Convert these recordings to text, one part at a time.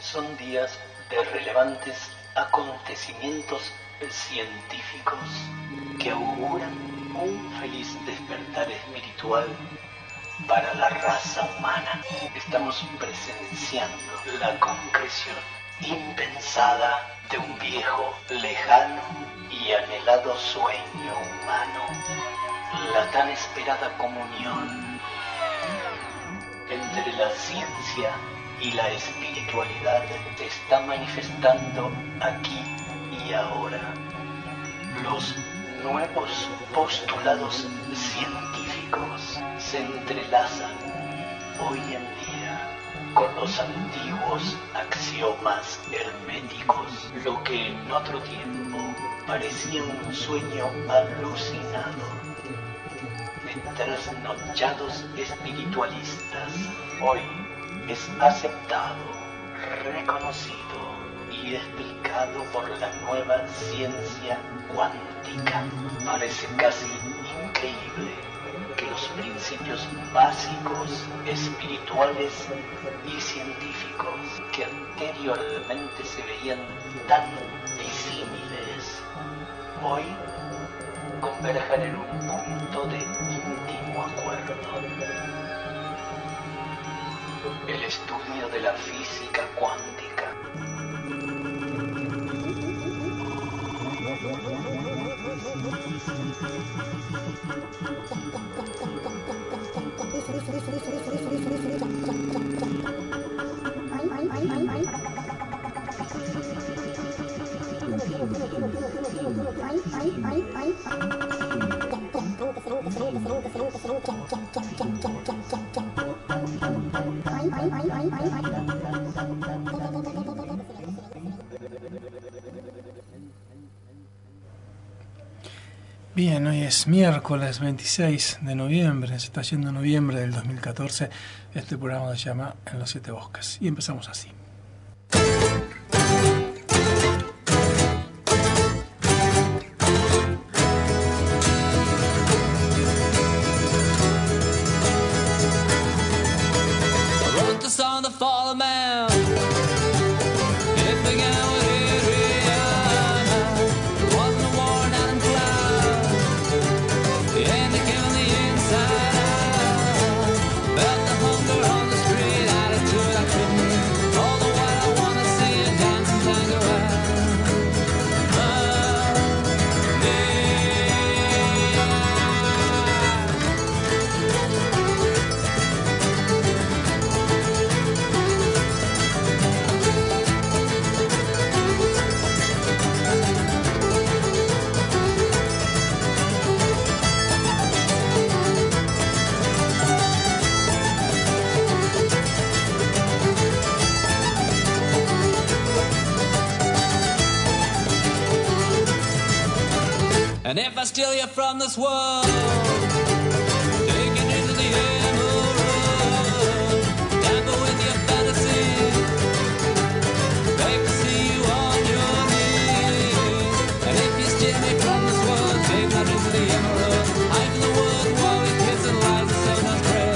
son días de relevantes acontecimientos científicos que auguran un feliz despertar espiritual para la raza humana. Estamos presenciando la concreción impensada de un viejo, lejano y anhelado sueño humano, la tan esperada comunión entre la ciencia y la espiritualidad se está manifestando aquí y ahora. Los nuevos postulados científicos se entrelazan hoy en día con los antiguos axiomas herméticos, lo que en otro tiempo parecía un sueño alucinado de trasnochados espiritualistas, hoy es aceptado, reconocido y explicado por la nueva ciencia cuántica. Parece casi increíble que los principios básicos, espirituales y científicos que anteriormente se veían tan disímiles, hoy converjan en un punto de íntimo acuerdo. El estudio de la física cuántica. Bien, hoy es miércoles 26 de noviembre, se está yendo noviembre del 2014. Este programa se llama En los Siete Bosques y empezamos así. And if I steal you from this world, take it into the emerald, dabble with your fantasy, beg to see you on your knees. And if you steal me from this world, take my into the emerald, hide in the wood while we kiss and lies the sun and pray.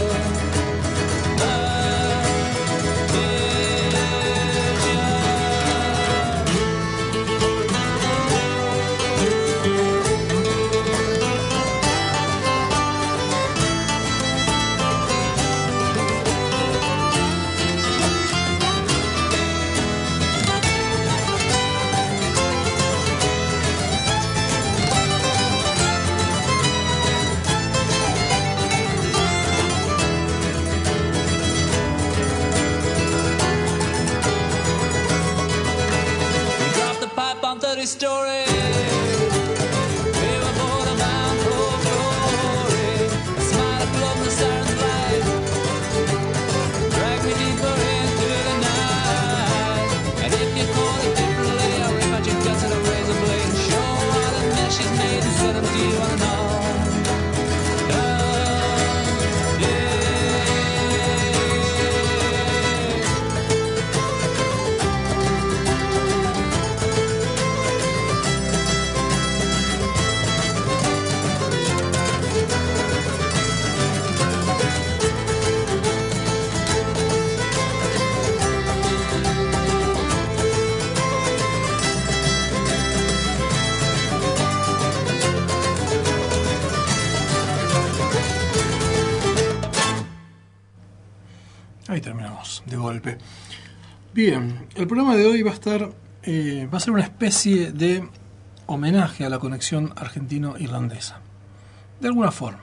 Story. We were born a man for glory. A smile from the siren's light. Drag me deeper into the night. And if you call it differently, I'll rip out your guts and a razor blade. Show how the mesh is made and send them to you on and on. Ahí terminamos, de golpe. Bien, el programa de hoy va a ser una especie de homenaje a la conexión argentino-irlandesa. De alguna forma,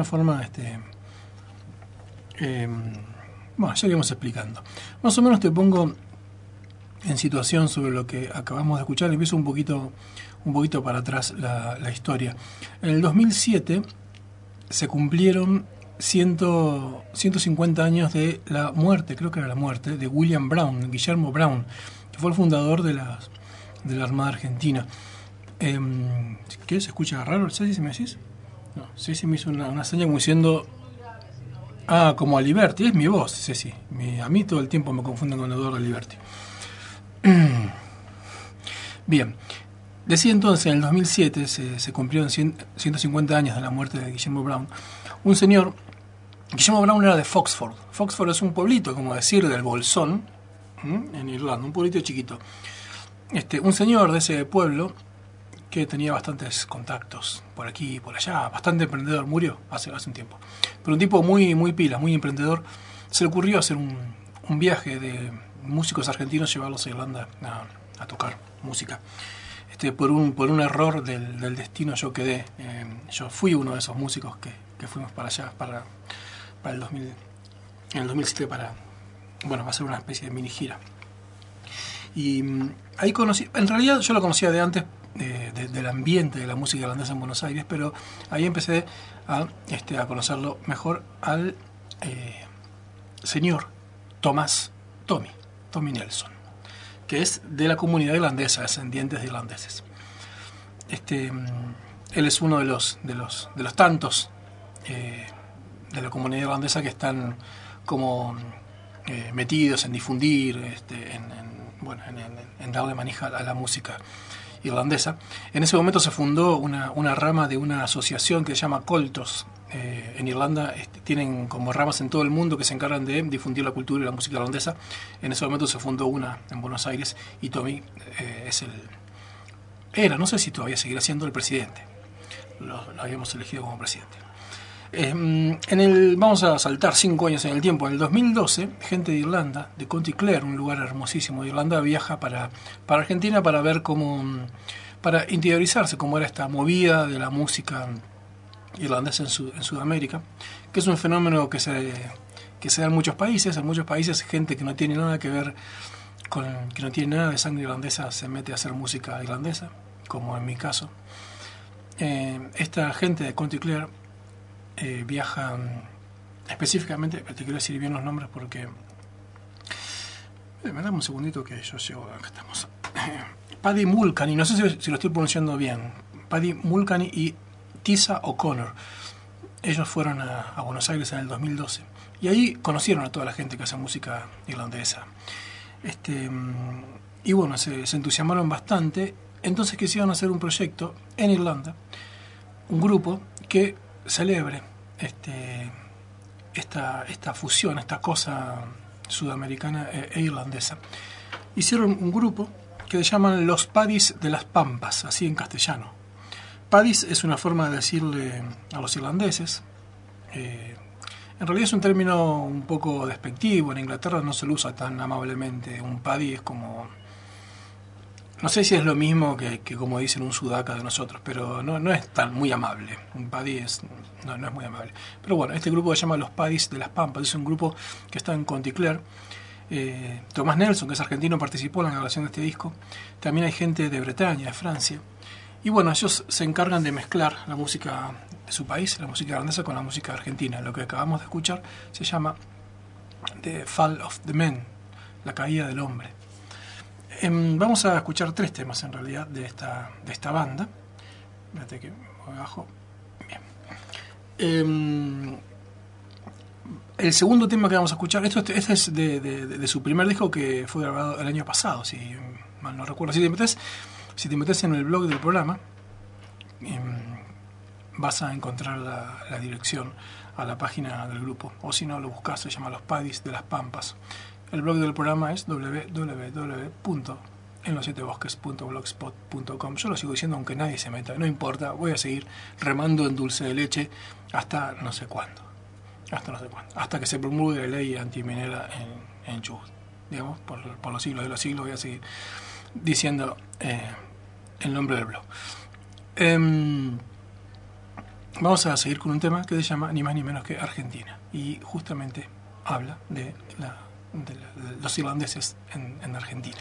bueno, ya iremos explicando. Más o menos te pongo en situación sobre lo que acabamos de escuchar. Empiezo un poquito para atrás la historia. En el 2007 se cumplieron 150 años de la muerte, creo que era la muerte, de William Brown, Guillermo Brown, que fue el fundador de la Armada Argentina. ¿Qué? ¿Se escucha raro? ¿Sí me decís? No, sí me hizo una seña como diciendo... Ah, como Aliberti, es mi voz, sí. A mí todo el tiempo me confunden con Eduardo Aliberti. Bien, decía entonces, en el 2007 se cumplieron 150 años de la muerte de Guillermo Brown. Un señor, Guillermo Brown era de Foxford. Foxford es un pueblito, como decir, del Bolsón, en Irlanda, un pueblito chiquito. Un señor de ese pueblo que tenía bastantes contactos por aquí y por allá, bastante emprendedor, murió hace un tiempo. Pero un tipo muy pila, muy emprendedor. Se le ocurrió hacer un viaje de músicos argentinos, llevarlos a Irlanda a tocar música. Por un error del destino yo quedé. Yo fui uno de esos músicos que fuimos para allá, para el 2000, en el 2007 va a ser una especie de mini gira. Y ahí conocí, en realidad yo lo conocía de antes, del ambiente de la música irlandesa en Buenos Aires, pero ahí empecé a conocerlo mejor al señor Tommy Nelson, que es de la comunidad irlandesa, descendientes de irlandeses. Él es uno de los tantos de la comunidad irlandesa que están como metidos en difundir, en darle manija a la música irlandesa. En ese momento se fundó una rama de una asociación que se llama Coltos. En Irlanda tienen como ramas en todo el mundo que se encargan de difundir la cultura y la música irlandesa. En ese momento se fundó una en Buenos Aires y Tommy no sé si todavía seguirá siendo el presidente. Lo habíamos elegido como presidente. Vamos a saltar 5 años en el tiempo. En el 2012, gente de Irlanda, de County Clare, un lugar hermosísimo de Irlanda, viaja para Argentina para ver para interiorizarse cómo era esta movida de la música irlandesa en Sudamérica, que es un fenómeno que se da en muchos países. En muchos países, gente que no tiene nada que ver que no tiene nada de sangre irlandesa se mete a hacer música irlandesa, como en mi caso. Esta gente de County Clare viaja específicamente, te quiero decir bien los nombres porque me dame un segundito que yo llego, acá estamos. Paddy Mulcahy, no sé si lo estoy pronunciando bien, Paddy Mulcahy y Tisa O'Connor. Ellos fueron a Buenos Aires en el 2012 y ahí conocieron a toda la gente que hace música irlandesa. Y bueno, se entusiasmaron bastante. Entonces quisieron hacer un proyecto en Irlanda, un grupo que celebre esta fusión, esta cosa sudamericana e irlandesa. Hicieron un grupo que se llaman los Paddies de las Pampas, así en castellano. Paddies es una forma de decirle a los irlandeses. En realidad es un término un poco despectivo. En Inglaterra no se lo usa tan amablemente. Un paddy es como... No sé si es lo mismo que como dicen un sudaca de nosotros, pero no es tan muy amable. Un paddy no es muy amable. Pero bueno, este grupo se llama Los Paddies de las Pampas. Es un grupo que está en County Clare. Tomás Nelson, que es argentino, participó en la grabación de este disco. También hay gente de Bretaña, de Francia. Y bueno, ellos se encargan de mezclar la música de su país, la música irlandesa, con la música argentina. Lo que acabamos de escuchar se llama The Fall of the Man, la caída del hombre. Vamos a escuchar 3 temas en realidad de esta banda. Espérate que me bajo. Bien. El segundo tema que vamos a escuchar, este es de su primer disco que fue grabado el año pasado, si mal no recuerdo. Si te metes en el blog del programa, vas a encontrar la dirección a la página del grupo. O si no, lo buscas, se llama Los Paddies de las Pampas. El blog del programa es www.enlosietebosques.blogspot.com. Yo lo sigo diciendo aunque nadie se meta, no importa, voy a seguir remando en dulce de leche hasta no sé cuándo. hasta no sé cuándo, hasta que se promulgue la ley antiminera en Chubut. Digamos, por los siglos de los siglos voy a seguir diciendo el nombre del blog. Vamos a seguir con un tema que se llama ni más ni menos que Argentina, y justamente habla de los irlandeses en Argentina.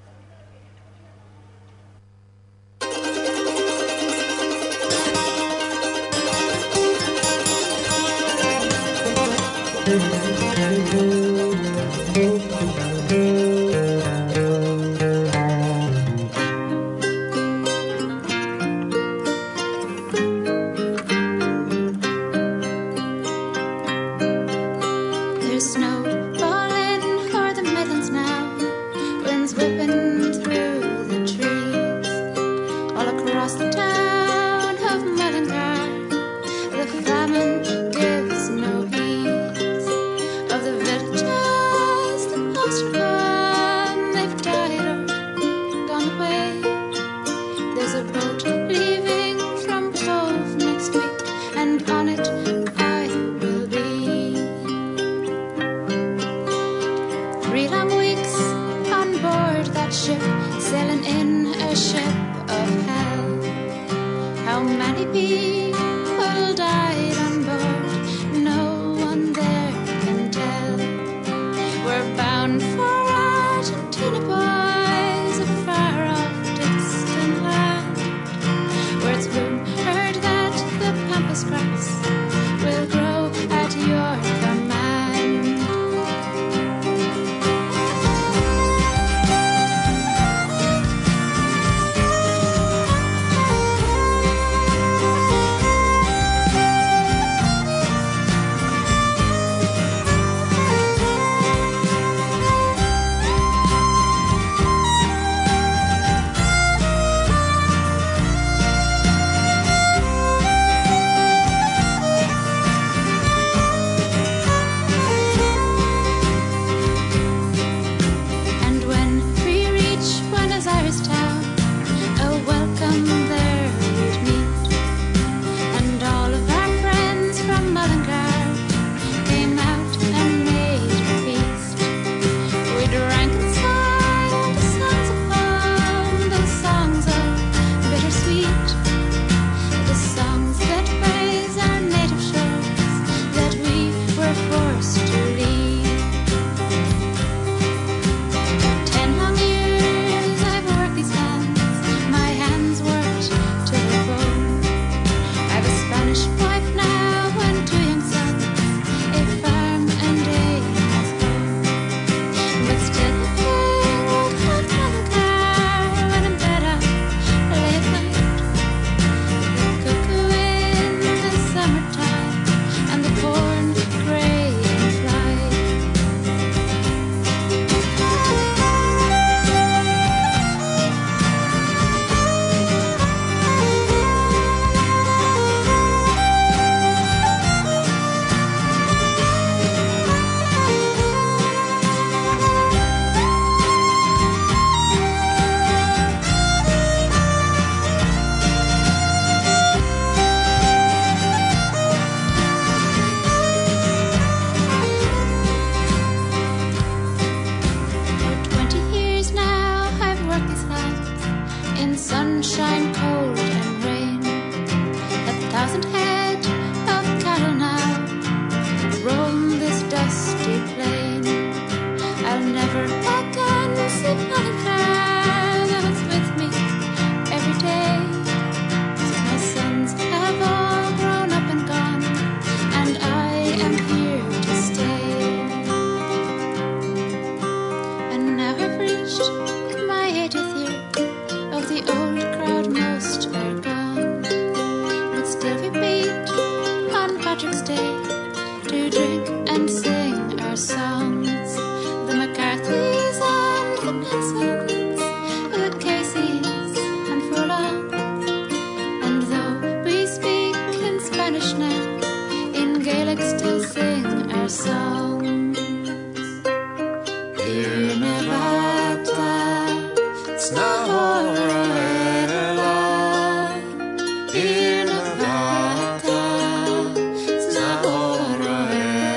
There's snow falling o'er the Midlands now, winds whipping through the trees, all across the town of Mullingar. The famine gives no heed of the villages, the most are gone, they've died or gone away. There's a boat leaving from Cove next week, and on it I will be. 3 long weeks on board that ship, sailing in a ship of hell. How many people died on board, no one there can tell. We're bound for Argentina, boys, a far off distant land, where it's rumored that the pampas grass will grow at your command. And when we reach Buenos Aires town, a welcome there we'd meet, and all of our friends from Mullingar came out and made a feast. We drank and sang the songs of home, those songs of bittersweet, the songs that praise our native shores that we were forced to leave. 10 long years I've worked these hands, my hands worked to the bone. I've a Spanish wife now and 2 young sons, a farm and a nice home. But still I think of Mullingar when in bed up late at night. The cuckoo in the summertime and the corn gray in flight. For 20 years now I've worked these lands, in sunshine, cold and rain. 1,000 head of cattle now roam this dusty plain. I'll never again see Mullingar, though it's with me every day. My sons have all grown up and gone, and I am here to stay. And now I've reached my 80th year, of the old crowd most are gone, but still we meet on Patrick's Day to drink and sing our songs. The McCarthys and the Nelsons, the Caseys and Furlongs. And though we speak in Spanish now, in Gaelic still sing our songs. Dear Nevada, Snahorella, dear Nevada, Snahorella.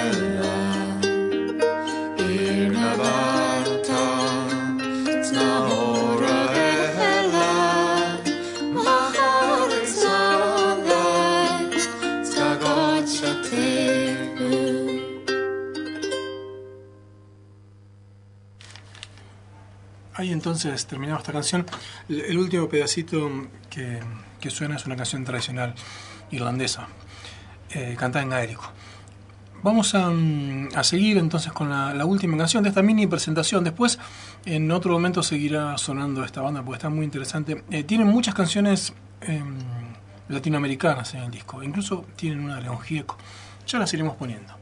Ahí entonces terminamos esta canción. El último pedacito que suena es una canción tradicional irlandesa, cantada en gaélico. Vamos a seguir entonces con la última canción de esta mini presentación. Después, en otro momento, seguirá sonando esta banda porque está muy interesante. Tienen muchas canciones latinoamericanas en el disco. Incluso tienen una de León Gieco. Ya las iremos poniendo.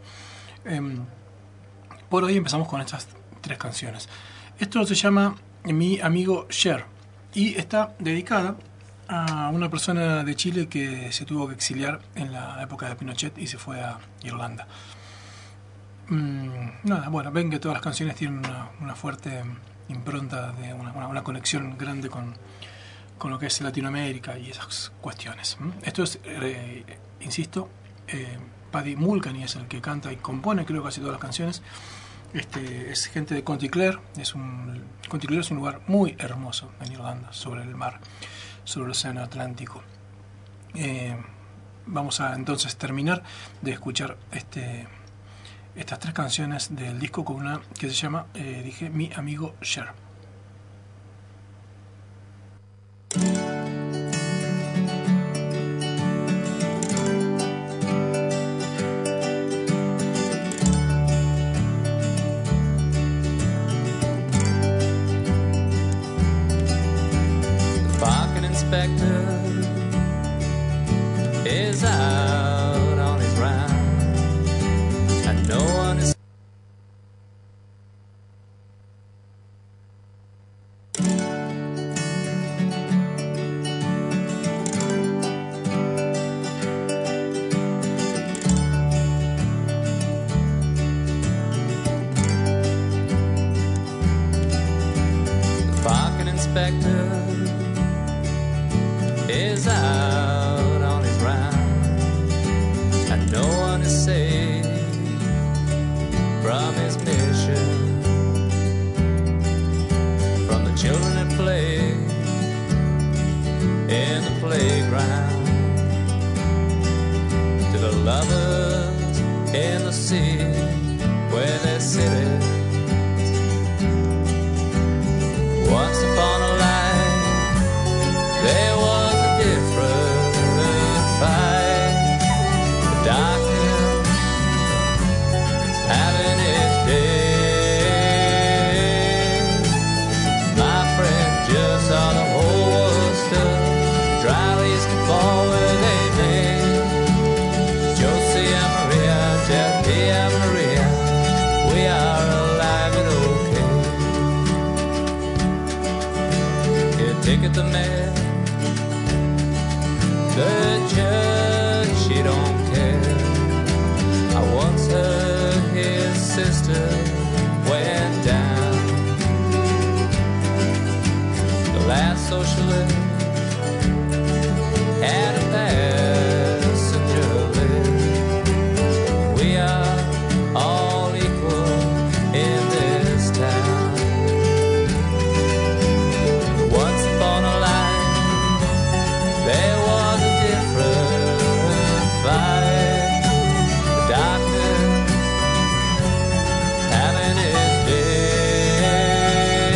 Por hoy empezamos con estas 3 canciones. Esto se llama Mi Amigo Cher y está dedicada a una persona de Chile que se tuvo que exiliar en la época de Pinochet y se fue a Irlanda. Nada, bueno, ven que todas las canciones tienen una fuerte impronta, de una conexión grande con lo que es Latinoamérica y esas cuestiones. Esto es, insisto, Paddy Mulcahy es el que canta y compone, creo, casi todas las canciones. Es gente de County Clare. County Clare es un lugar muy hermoso en Irlanda, sobre el mar, sobre el océano Atlántico. Vamos a entonces terminar de escuchar estas 3 canciones del disco con una que se llama, dije, Mi Amigo Cher. Inspector is out on his round, and no one is the parking inspector is out on his round, and no one is safe from his mission. From the children at play in the playground, to the lovers in the sea where they're sitting. Once upon a life there was a different fight. The darkness is having its day. My friend just saw the whole world stood. Dry leaves can fall where they may. Josie and Maria, Jackie and Maria, we are alive and okay. Here, ticket the mail. The judge, she don't care. I once heard his sister went down. The last socialist had a passenger list. We are all equal in this town. Once upon a life there was a different fight. The darkness having its day.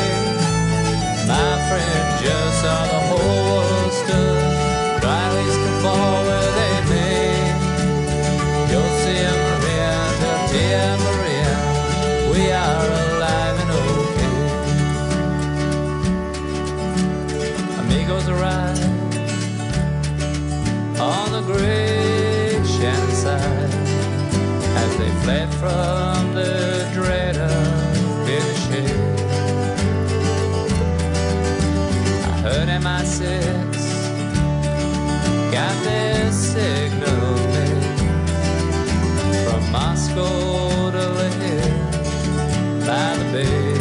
My friend just saw the whole world stood. Dry leaves can fall where they may. Josie and Maria, Dottie and Maria, we are alive and okay. Amigos arrive on the great Shannon side as they fled from the dread of finishing. I heard MI6 got their signal made from Moscow to Lehigh by the bay.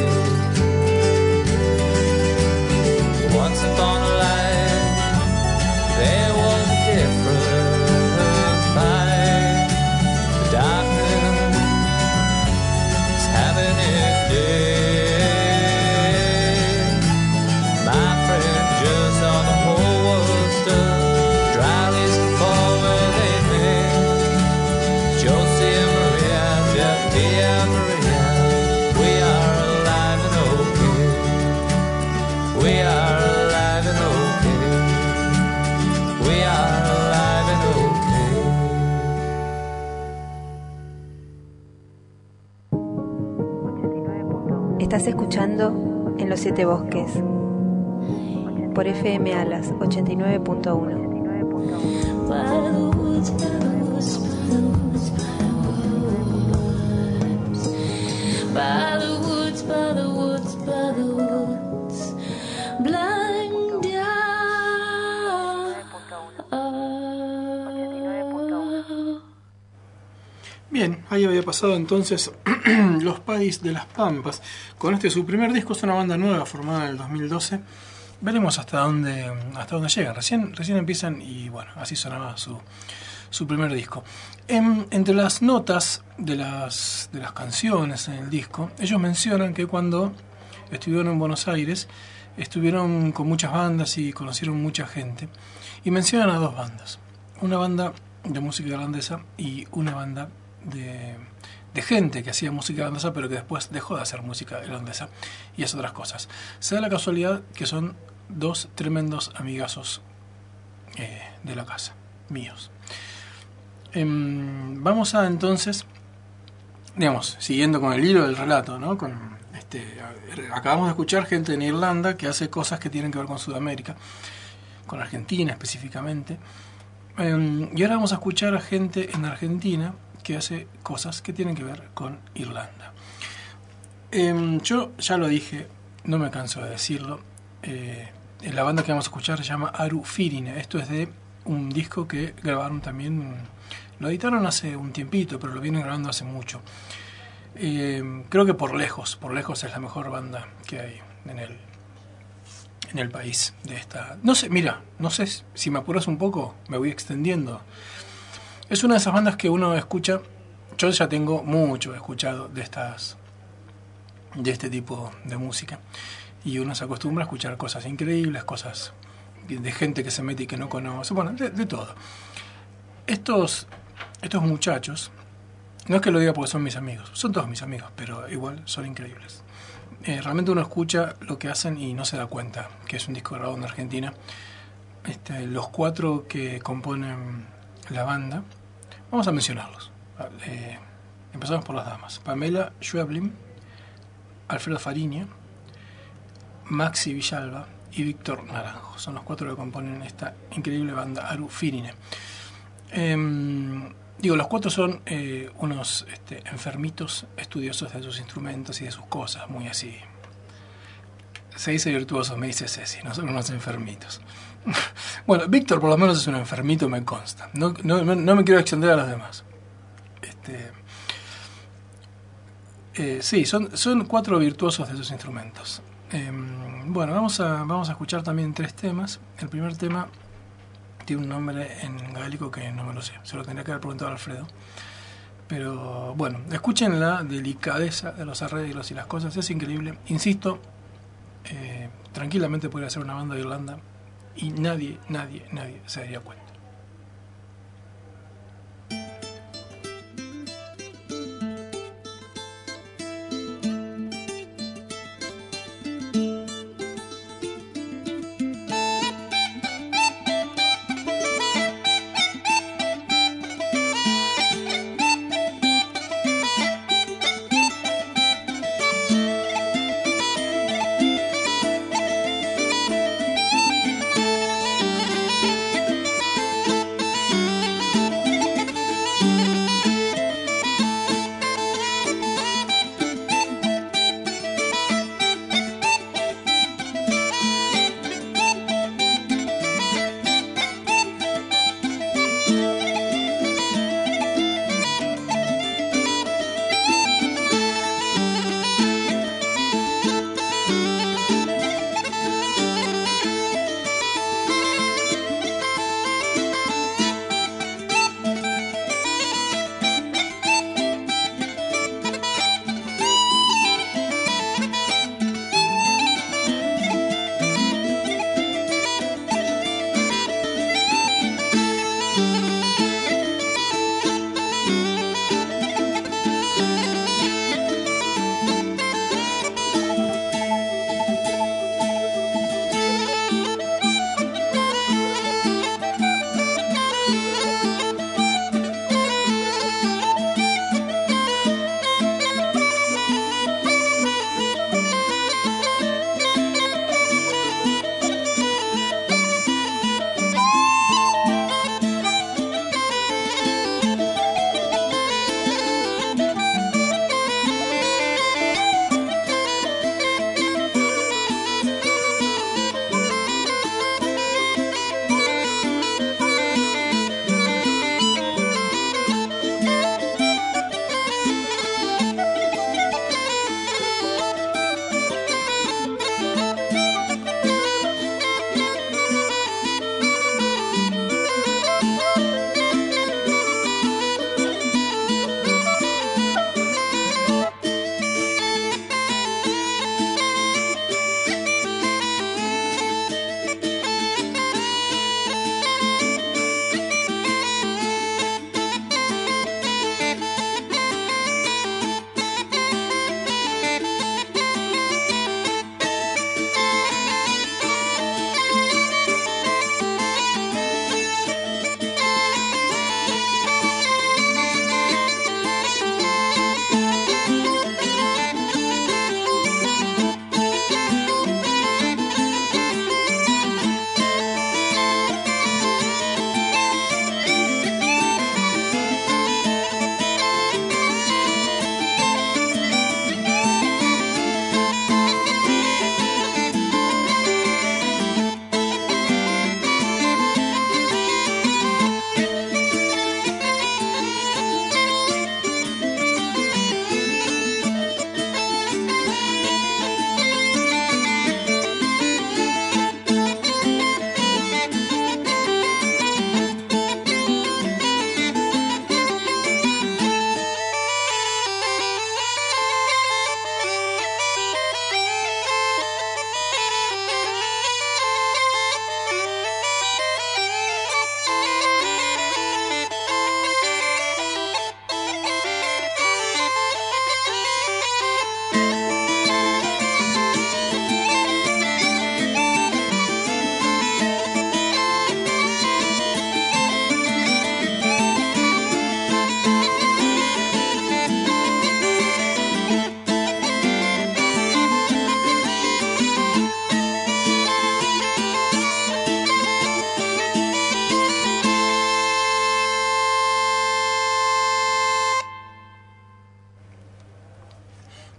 Once upon a life there was a different fight. The darkness is having its day. My friend just saw the whole world stood. Dry leaves can fall where they may. Josie and Maria, Jackie and Maria, we are alive. Estás escuchando En los Siete Bosques por FM Alas 89.1. By the woods, by the woods, by the woods, by the woods, by the woods, blind Bien, ahí había pasado entonces Los Padis de las Pampas. Con este su primer disco, es una banda nueva formada en el 2012. Veremos hasta dónde llegan. Recién empiezan y bueno, así sonaba su primer disco. Entre las notas de las canciones en el disco, ellos mencionan que cuando estuvieron en Buenos Aires, estuvieron con muchas bandas y conocieron mucha gente. Y mencionan a dos bandas. Una banda de música irlandesa y una banda de gente que hacía música irlandesa pero que después dejó de hacer música irlandesa y hace otras cosas. Se da la casualidad que son dos tremendos amigazos de la casa, míos. Vamos a entonces, digamos, siguiendo con el hilo del relato, ¿no? Acabamos de escuchar gente en Irlanda que hace cosas que tienen que ver con Sudamérica, con Argentina específicamente. Y ahora vamos a escuchar a gente en Argentina que hace cosas que tienen que ver con Irlanda. Yo ya lo dije, no me canso de decirlo. La banda que vamos a escuchar se llama Aru Firine. Esto es de un disco que grabaron también, lo editaron hace un tiempito, pero lo vienen grabando hace mucho. Creo que por lejos es la mejor banda que hay en el país de esta. No sé, mira, no sé si me apuras un poco, me voy extendiendo. Es una de esas bandas que uno escucha. Yo ya tengo mucho escuchado de este tipo de música. Y uno se acostumbra a escuchar cosas increíbles, cosas de gente que se mete y que no conoce. Bueno, de todo. Estos muchachos, no es que lo diga porque son mis amigos, son todos mis amigos, pero igual son increíbles. Realmente uno escucha lo que hacen y no se da cuenta que es un disco grabado en Argentina. Los cuatro que componen la banda, vamos a mencionarlos. Empezamos por las damas. Pamela Schweblin, Alfredo Fariña, Maxi Villalba y Víctor Naranjo. Son los cuatro que componen esta increíble banda Aru Firine. Los cuatro son unos enfermitos estudiosos de sus instrumentos y de sus cosas, muy así. Se dice virtuosos, me dice Ceci, no son unos enfermitos. Bueno, Víctor por lo menos es un enfermito, me consta. No me quiero extender a los demás. Sí, son cuatro virtuosos de sus instrumentos. Bueno, vamos a escuchar también tres temas. El primer tema tiene un nombre en gaélico que no me lo sé, se lo tendría que haber preguntado a Alfredo. Pero bueno, escuchen la delicadeza de los arreglos y las cosas, es increíble. Insisto, tranquilamente podría ser una banda de Irlanda y nadie se daría cuenta.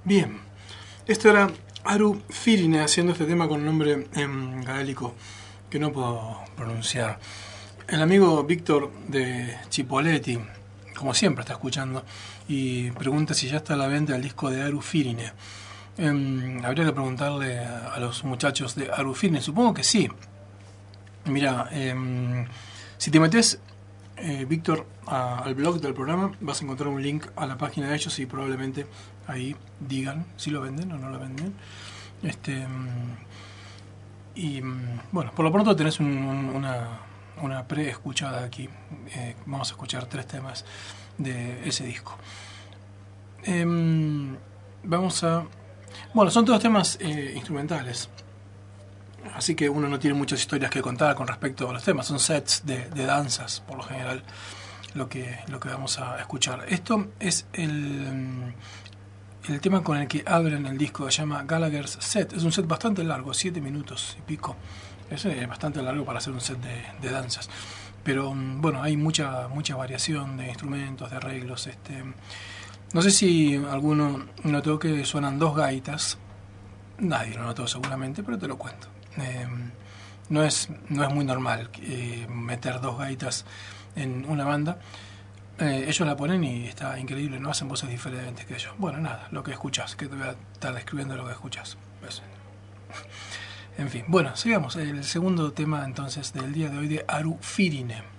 Bien, esto era Aru Firine haciendo este tema con un nombre en gaélico que no puedo pronunciar. El amigo Víctor de Chipoletti, como siempre, está escuchando y pregunta si ya está a la venta el disco de Aru Firine. Habría que preguntarle a los muchachos de Aru Firine, supongo que sí. Mira, si te metes, Víctor, al blog del programa, vas a encontrar un link a la página de ellos y probablemente ahí digan si lo venden o no lo venden. Y bueno, por lo pronto tenés una pre-escuchada aquí. Vamos a escuchar 3 temas de ese disco. Bueno, son todos temas instrumentales, así que uno no tiene muchas historias que contar con respecto a los temas. Son sets de danzas, por lo general, lo que vamos a escuchar. Esto es el tema con el que abren el disco, se llama Gallagher's Set. Es un set bastante largo, 7 minutos y pico. Es bastante largo para hacer un set de danzas. Pero bueno, hay mucha variación de instrumentos, de arreglos. No sé si alguno notó que suenan 2 gaitas. Nadie lo notó seguramente, pero te lo cuento. No es muy normal meter 2 gaitas en una banda. Ellos la ponen y está increíble, no hacen voces diferentes que ellos. Bueno, nada, lo que escuchás, que te voy a estar describiendo lo que escuchás. Pues, en fin, bueno, sigamos. El segundo tema entonces del día de hoy de Aru Firine.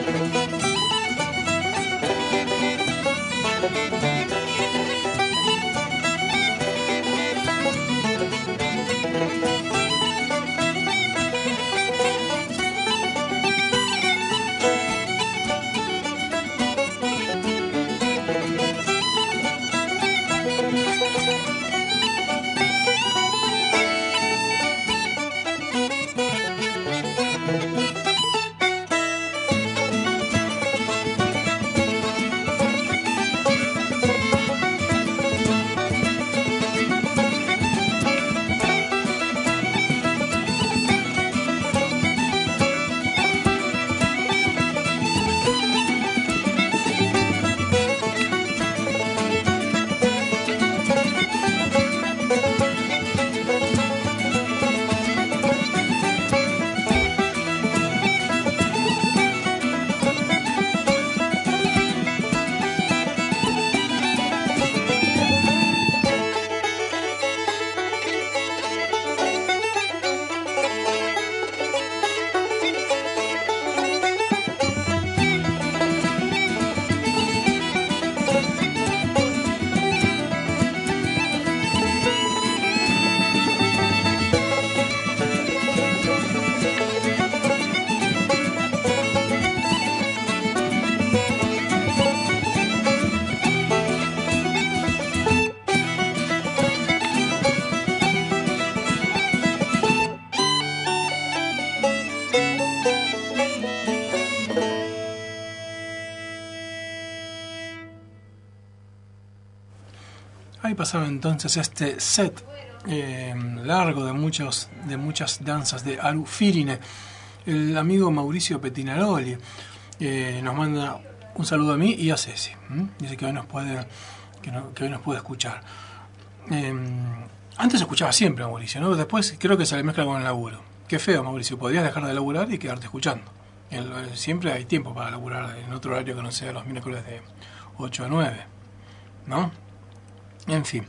Ahí pasaba entonces este set largo de muchas danzas de Aru Firine. El amigo Mauricio Petinaroli nos manda un saludo a mí y a Ceci. Dice que hoy nos puede escuchar. Antes escuchaba siempre a Mauricio, ¿no? Después creo que se le mezcla con el laburo. Qué feo, Mauricio, podrías dejar de laburar y quedarte escuchando. Siempre hay tiempo para laburar en otro horario que no sea los miércoles de 8 a 9, ¿no? En fin.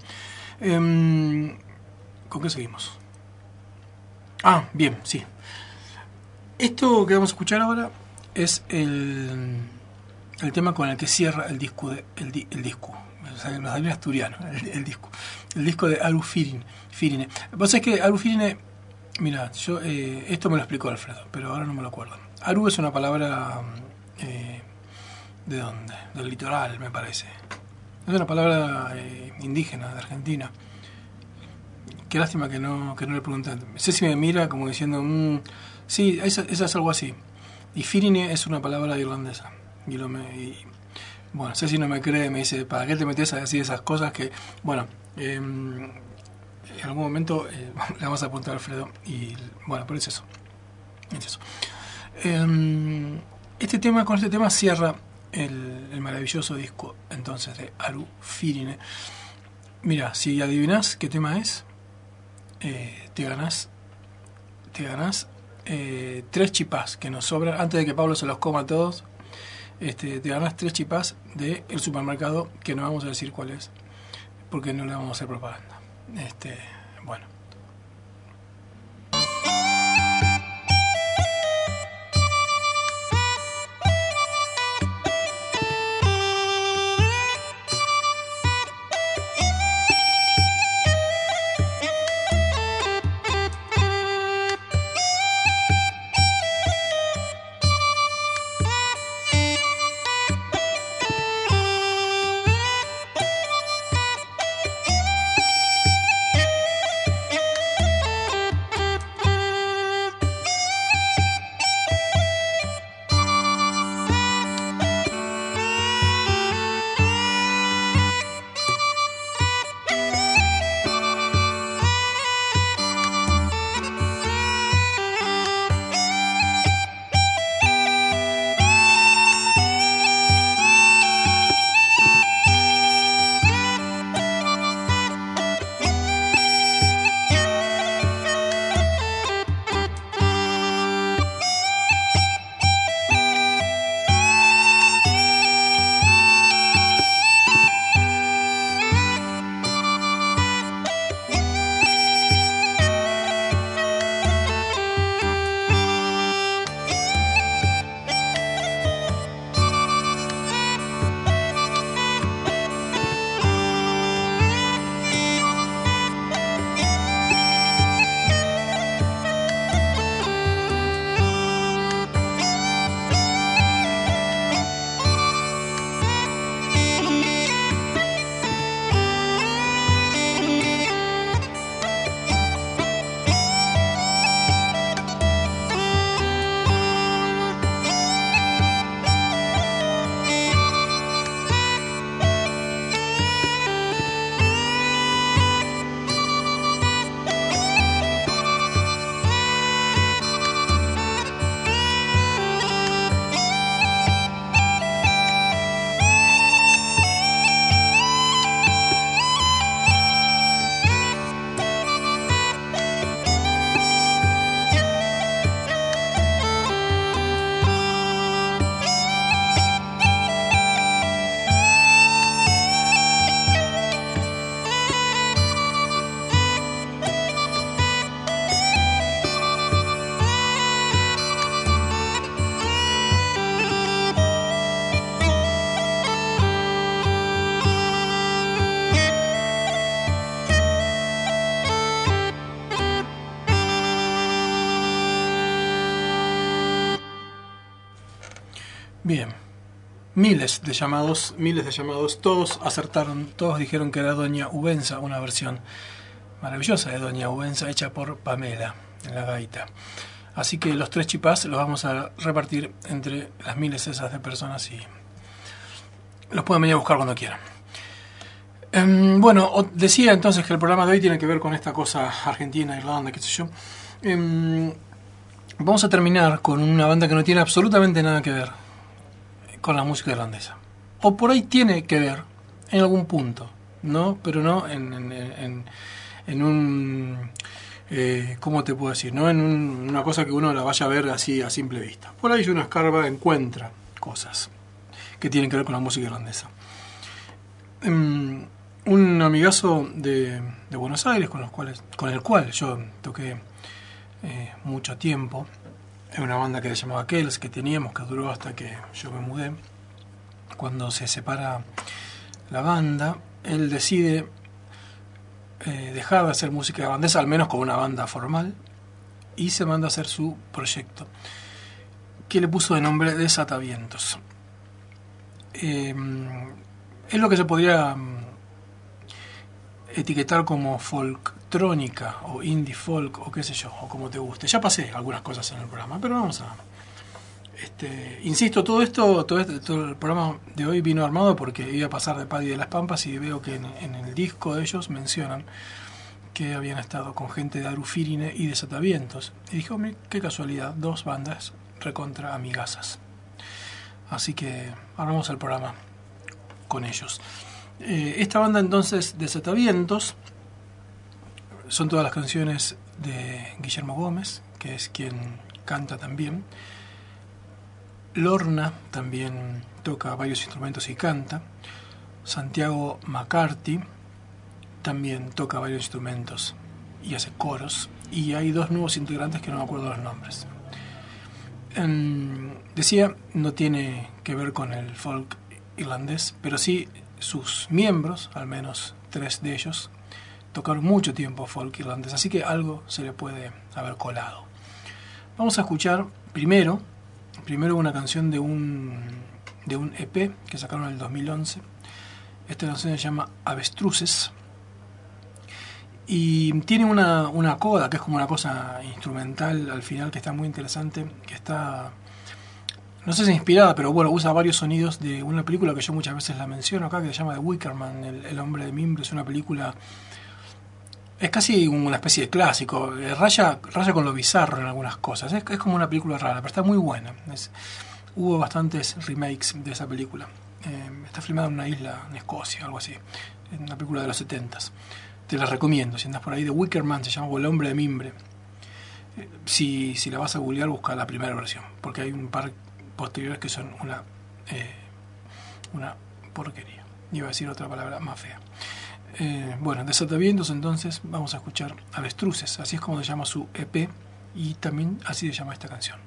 ¿Con qué seguimos? Ah, bien, sí. Esto que vamos a escuchar ahora es el tema con el que cierra el disco el disco. O sea, nos salió asturiano, el disco de Aru Firine. Vos sabés que Aru Firine, mira, yo esto me lo explicó Alfredo, pero ahora no me lo acuerdo. Aru es una palabra ¿de dónde? Del litoral, me parece. Es una palabra indígena de Argentina. Qué lástima que no le pregunté. Ceci me mira como diciendo, sí, esa es algo así. Y Firine es una palabra irlandesa. Bueno, Ceci no me cree, me dice, ¿para qué te metes a decir esas cosas? Que, bueno, en algún momento le vamos a apuntar a Alfredo. Y bueno, pero es eso. Con este tema cierra el maravilloso disco entonces de Aru Firine. Mira, si adivinás qué tema es, te ganás 3 chipás que nos sobran antes de que Pablo se los coma a todos. Te ganás 3 chipás del supermercado, que no vamos a decir cuál es porque no le vamos a hacer propaganda. Bueno, Bien. Miles de llamados, todos acertaron, todos dijeron que era Doña Ubenza, una versión maravillosa de Doña Ubenza hecha por Pamela en la gaita. Así que los 3 chipás los vamos a repartir entre las miles esas de personas y los pueden venir a buscar cuando quieran. Bueno, decía entonces que el programa de hoy tiene que ver con esta cosa Argentina, Irlanda, qué sé yo. Vamos a terminar con una banda que no tiene absolutamente nada que ver con la música irlandesa. O por ahí tiene que ver en algún punto, ¿no? Pero no en un... ¿cómo te puedo decir? No en una cosa que uno la vaya a ver así a simple vista. Por ahí uno escarba, encuentra cosas que tienen que ver con la música irlandesa. Un amigazo de Buenos Aires con el cual yo toqué mucho tiempo, en una banda que se llamaba Kells, que teníamos, que duró hasta que yo me mudé. Cuando se separa la banda, él decide dejar de hacer música irlandesa, al menos con una banda formal, y se manda a hacer su proyecto, que le puso de nombre Desatavientos. Es lo que se podría etiquetar como folktrónica o indie folk o qué sé yo, o como te guste. Ya pasé algunas cosas en el programa, pero vamos a... insisto, todo el programa de hoy vino armado porque iba a pasar de Paddy de las Pampas y veo que en el disco de ellos mencionan que habían estado con gente de Arufirine y Desatavientos. Y dije, qué casualidad, 2 bandas recontra amigazas. Así que armamos el programa con ellos. Esta banda entonces, Desatavientos, son todas las canciones de Guillermo Gómez, que es quien canta también. Lorna también toca varios instrumentos y canta. Santiago McCarthy también toca varios instrumentos y hace coros. Y hay 2 nuevos integrantes que no me acuerdo los nombres. Decía, no tiene que ver con el folk irlandés, pero sí sus miembros, al menos 3 de ellos, tocaron mucho tiempo folk irlandés, así que algo se le puede haber colado. Vamos a escuchar primero una canción de un EP que sacaron en el 2011. Esta canción se llama Avestruces y tiene una coda que es como una cosa instrumental al final que está muy interesante, que está, no sé si inspirada, pero bueno, usa varios sonidos de una película que yo muchas veces la menciono acá, que se llama The Wicker Man, el hombre de mimbre. Es una película, es casi una especie de clásico, raya con lo bizarro en algunas cosas, es como una película rara, pero está muy buena. Hubo bastantes remakes de esa película. Está filmada en una isla en Escocia, algo así, en una película de los 70s. Te la recomiendo, si andas por ahí. The Wicker Man se llama, o El hombre de mimbre. Si la vas a googlear, busca la primera versión, porque hay un par posteriores que son una porquería. Iba a decir otra palabra más fea. Bueno, Desatavientos, entonces vamos a escuchar Avestruces, así es como se llama su EP, y también así se llama esta canción.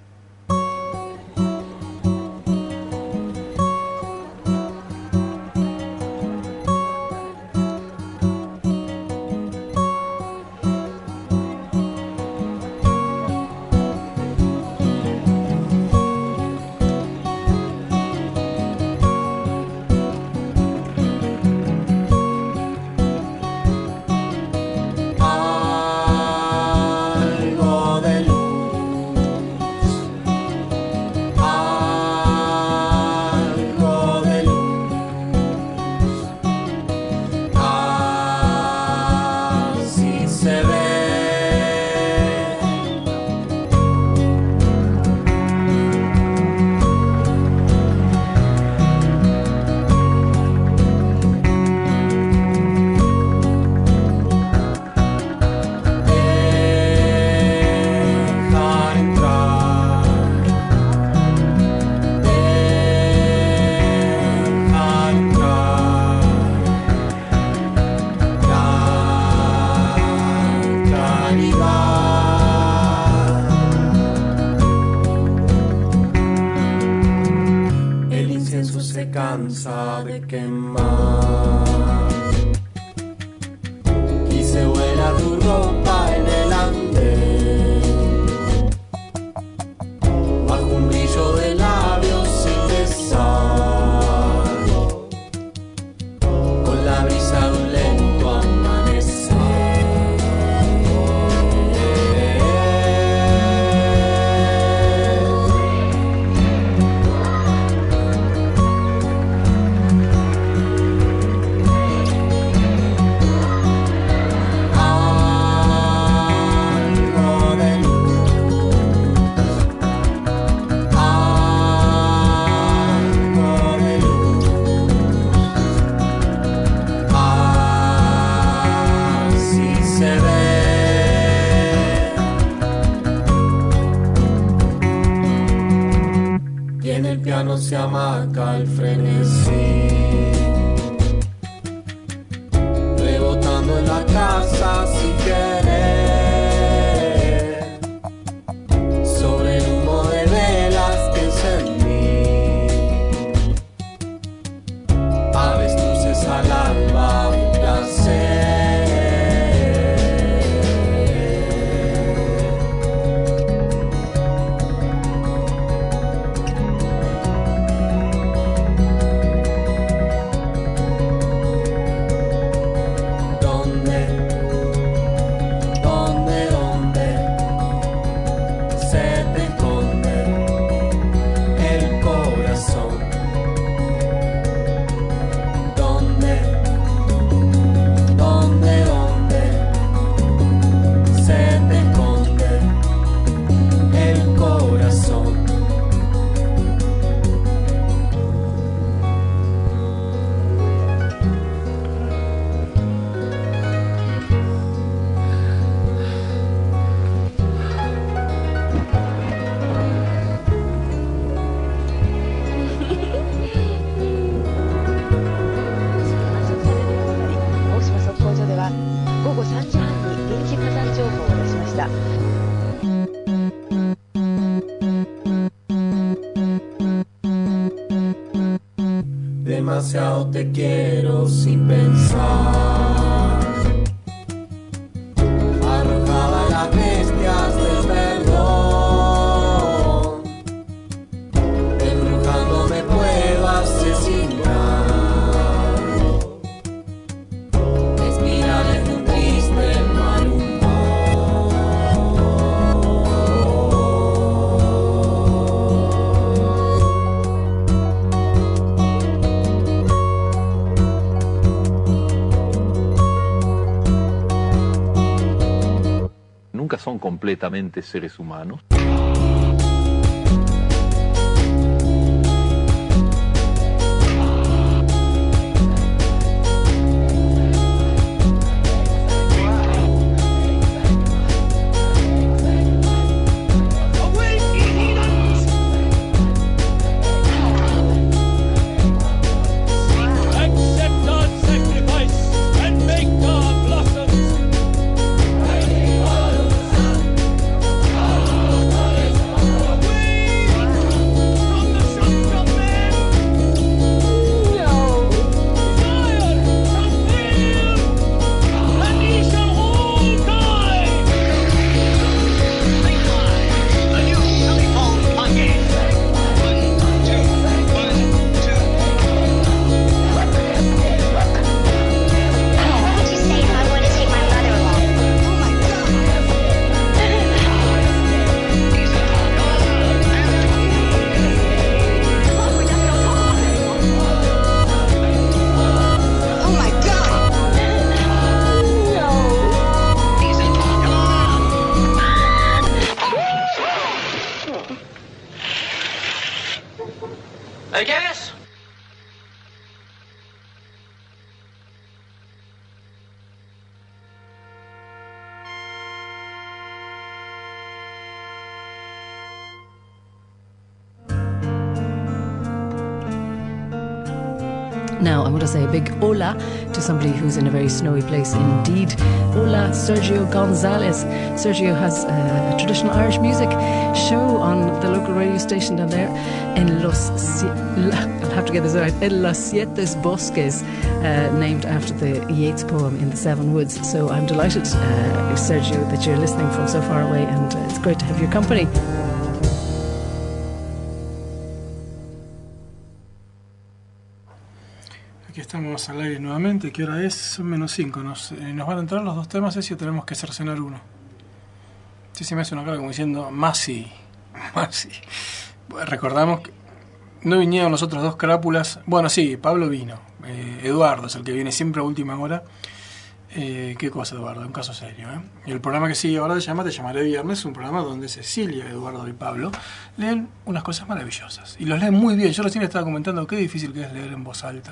cansa de quemar y se vuela tu ropa en el andén bajo un brillo de labios. y en el piano se amaca el frenesí. Rebotando en la casa sin querer, sobre el humo de velas que encendí. Aves dulces al alba, placer. Demasiado te quiero sin pensar, arrojada a las bestias del perdón, embrujando me puedo asesinar, espirales de un triste mal humor. Nunca son completamente seres humanos. Accept our sacrifice and make our blossoms. I guess. Now, I want to say a big hola to somebody who's in a very snowy place indeed. Hola, Sergio Gonzalez. Sergio has a traditional Irish music show on the local radio station down there in I'll have to get this right, en Los Siete Bosques, named after the Yeats poem in the Seven Woods. So I'm delighted, Sergio, that you're listening from so far away, and it's great to have your company. Aquí estamos al aire nuevamente. ¿Qué hora es? Son -5. Nos van a entrar los dos temas, y tenemos que cercenar uno. Sí, se me hace una cara como diciendo, más sí. Bueno, recordamos que no vinieron los otros dos crápulas. Bueno, sí, Pablo vino. Eduardo es el que viene siempre a última hora. Qué cosa, Eduardo, un caso serio. Y el programa que sigue ahora se llama Te llamaré viernes, un programa donde Cecilia, Eduardo y Pablo leen unas cosas maravillosas. Y los leen muy bien. Yo recién estaba comentando qué difícil que es leer en voz alta.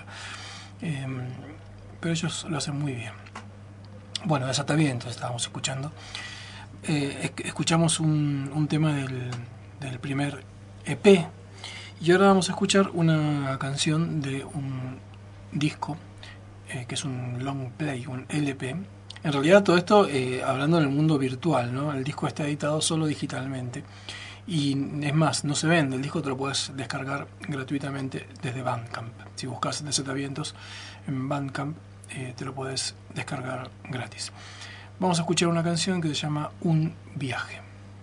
Pero ellos lo hacen muy bien. Bueno, Desatamientos estábamos escuchando. Escuchamos un tema del primer EP, Y ahora vamos a escuchar una canción de un disco que es un long play, un LP. En realidad todo esto hablando en el mundo virtual, ¿no? El disco está editado solo digitalmente. Y es más, no se vende, el disco te lo puedes descargar gratuitamente desde Bandcamp. Si buscas Desatavientos en Bandcamp, te lo puedes descargar gratis. Vamos a escuchar una canción que se llama Un viaje.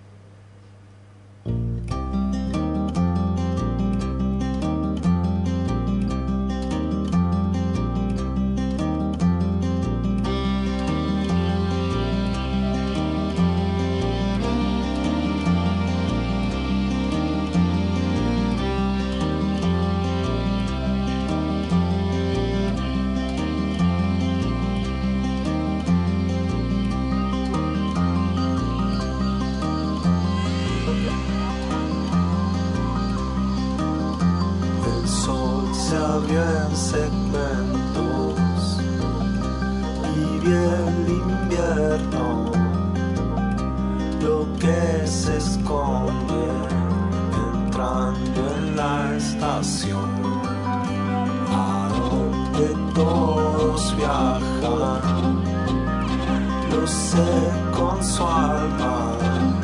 En segmentos y vi el invierno, lo que se esconde entrando en la estación, a donde todos viajan, lo sé con su alma,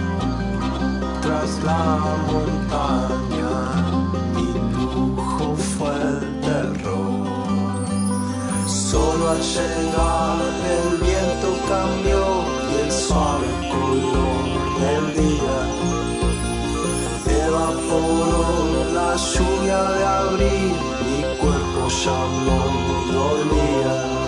tras la montaña. Fue el terror. Solo al llegar el viento cambió y el suave color del día evaporó la lluvia de abril. Mi cuerpo ya no dolía.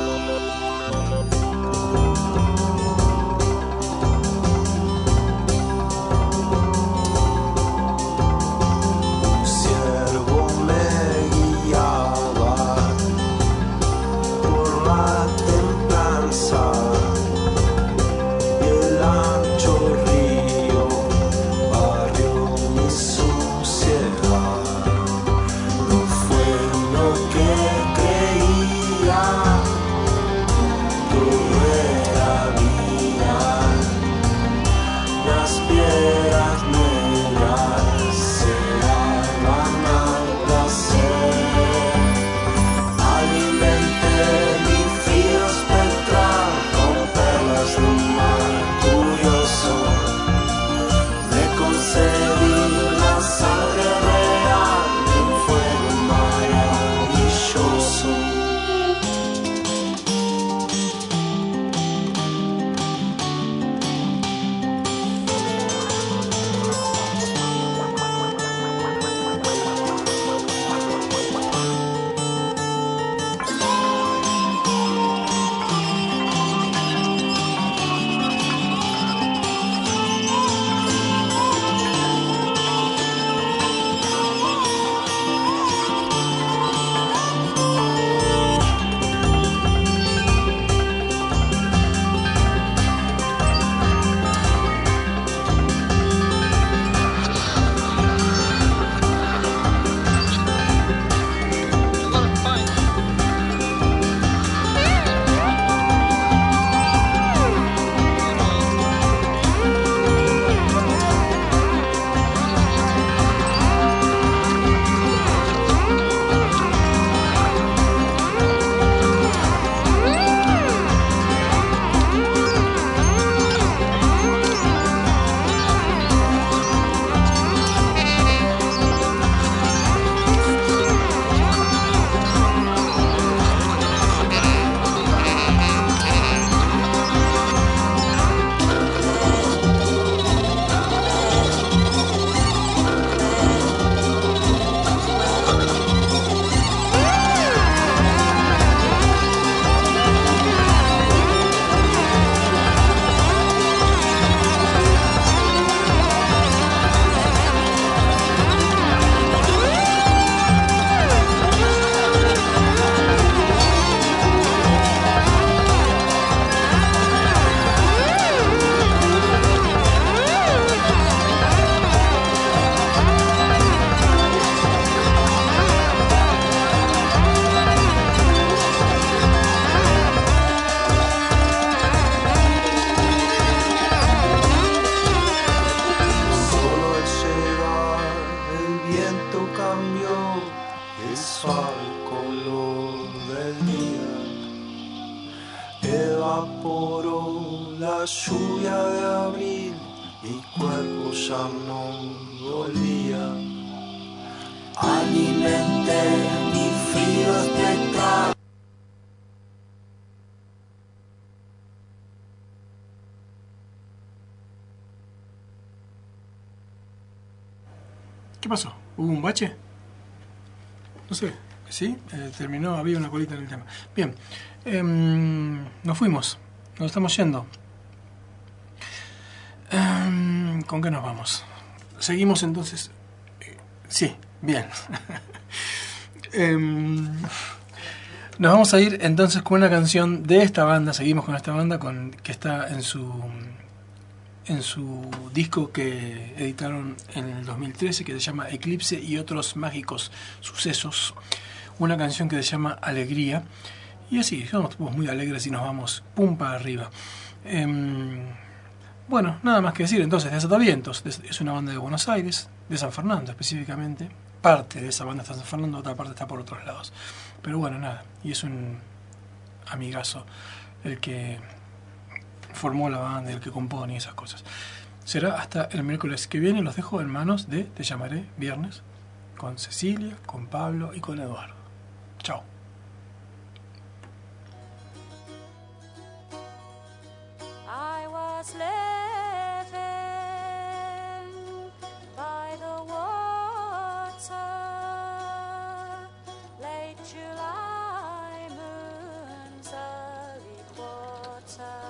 cambió el suave color del día. Evaporó la lluvia de abril, mi cuerpo ya no dolía. Alimenté mi frío espectral. ¿Qué pasó? ¿Hubo un bache? No sé, ¿sí? Terminó, había una colita en el tema. Bien, nos fuimos, nos estamos yendo. ¿Con qué nos vamos? Seguimos entonces. Sí, bien. Nos vamos a ir entonces con una canción de esta banda. Seguimos con esta banda que está en su disco que editaron en el 2013, que se llama Eclipse y otros mágicos sucesos. Una canción que se llama Alegría. Y así, somos muy alegres y nos vamos pum para arriba. Bueno, nada más que decir. Entonces, Desatavientos es una banda de Buenos Aires, de San Fernando específicamente. Parte de esa banda está en San Fernando, otra parte está por otros lados. Pero bueno, nada. Y es un amigazo el que formó la banda, el que compone y esas cosas. Será hasta el miércoles que viene. Los dejo en manos de Te Llamaré Viernes, con Cecilia, con Pablo y con Eduardo. Chao. I was living by the water, late July moon's early quarter.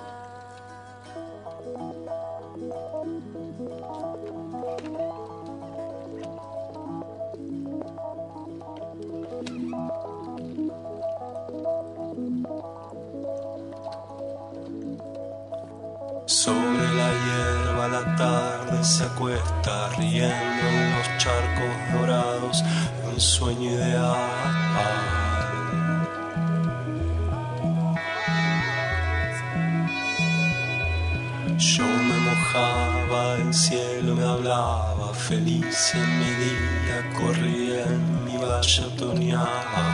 Sobre la hierba la tarde se acuesta, riendo en los charcos dorados de un sueño ideal. Yo me mojaba, el cielo me hablaba, feliz en mi día, corría en mi valle otoñal.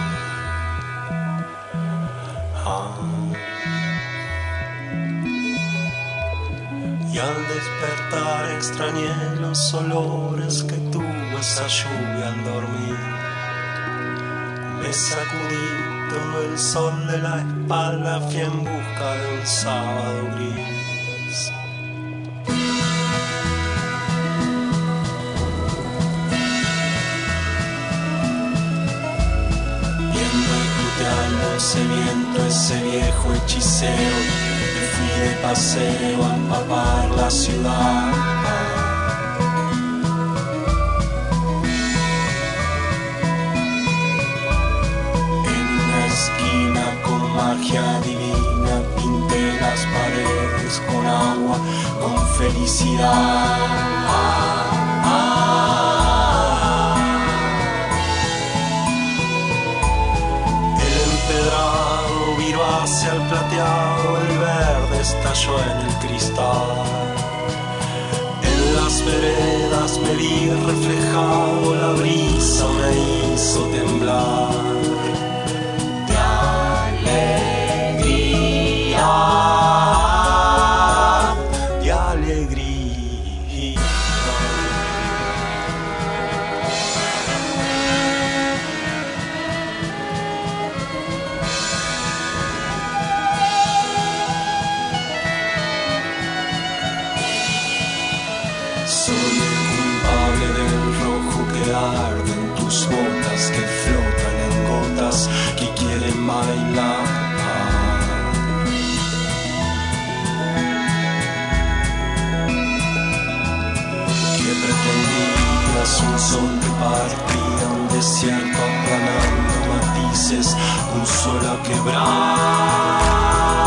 Y al despertar extrañé los olores que tuvo esa lluvia al dormir. Me sacudí todo el sol de la espalda, fui en busca de un sábado gris. Viendo y tuteando ese viento, ese viejo hechicero, fui de paseo a empapar la ciudad. En una esquina con magia divina pinté las paredes con agua, con felicidad. El empedrado viró hacia el plateado, el verde estalló en el cristal. En las veredas me vi reflejado, la brisa me hizo temblar de alegría, de alegría. Soy el culpable del rojo que arde en tus botas, que flotan en gotas, que quieren bailar. Que pretendías un sol que partía, un desierto aplanando matices, un sol a quebrar.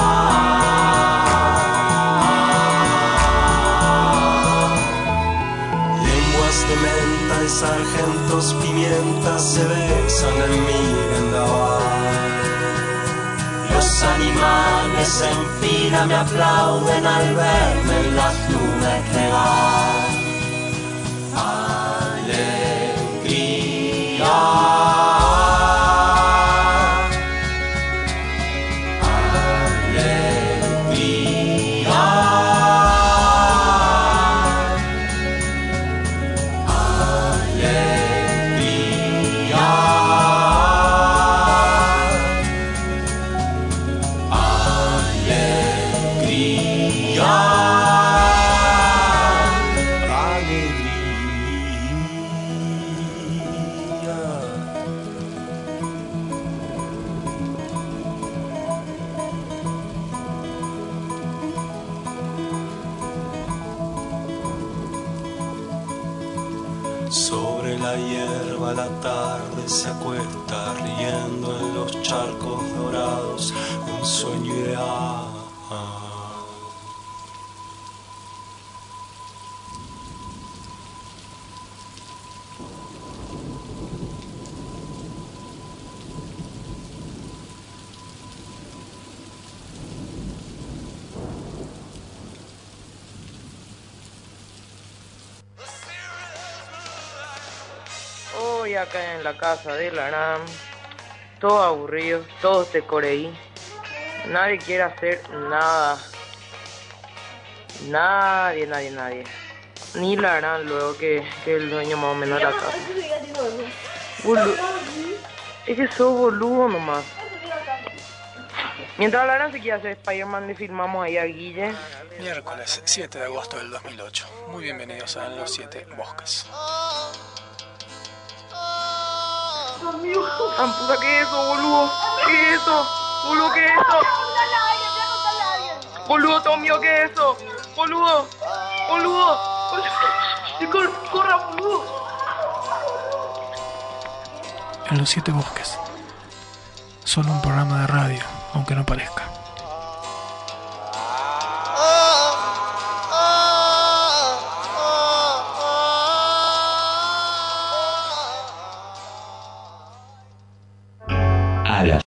De menta y sargentos pimientas se besan en mi vendaval. Los animales en fila me aplauden al verme en las nubes regar. Alegría. Sobre la hierba la tarde se acuesta, riendo en los charcos dorados, un sueño ideal. Hoy acá en la casa de Laram, todo aburrido, todos de Coreí, nadie quiere hacer nada, nadie, ni Laram luego que es el dueño más o menos de la casa. Es que sos boludo nomás. Mientras Laram se quiere hacer Spider-Man, le filmamos ahí a Guille. Miércoles 7 de agosto del 2008. Muy bienvenidos a Los Siete Bosques. Amputa, ¿qué es eso, boludo? ¿Qué es eso? Boludo, ¿qué es eso? Boludo, todo mío, ¿qué es eso? Boludo. Corra, boludo. En Los Siete Bosques. Solo un programa de radio, aunque no parezca. A las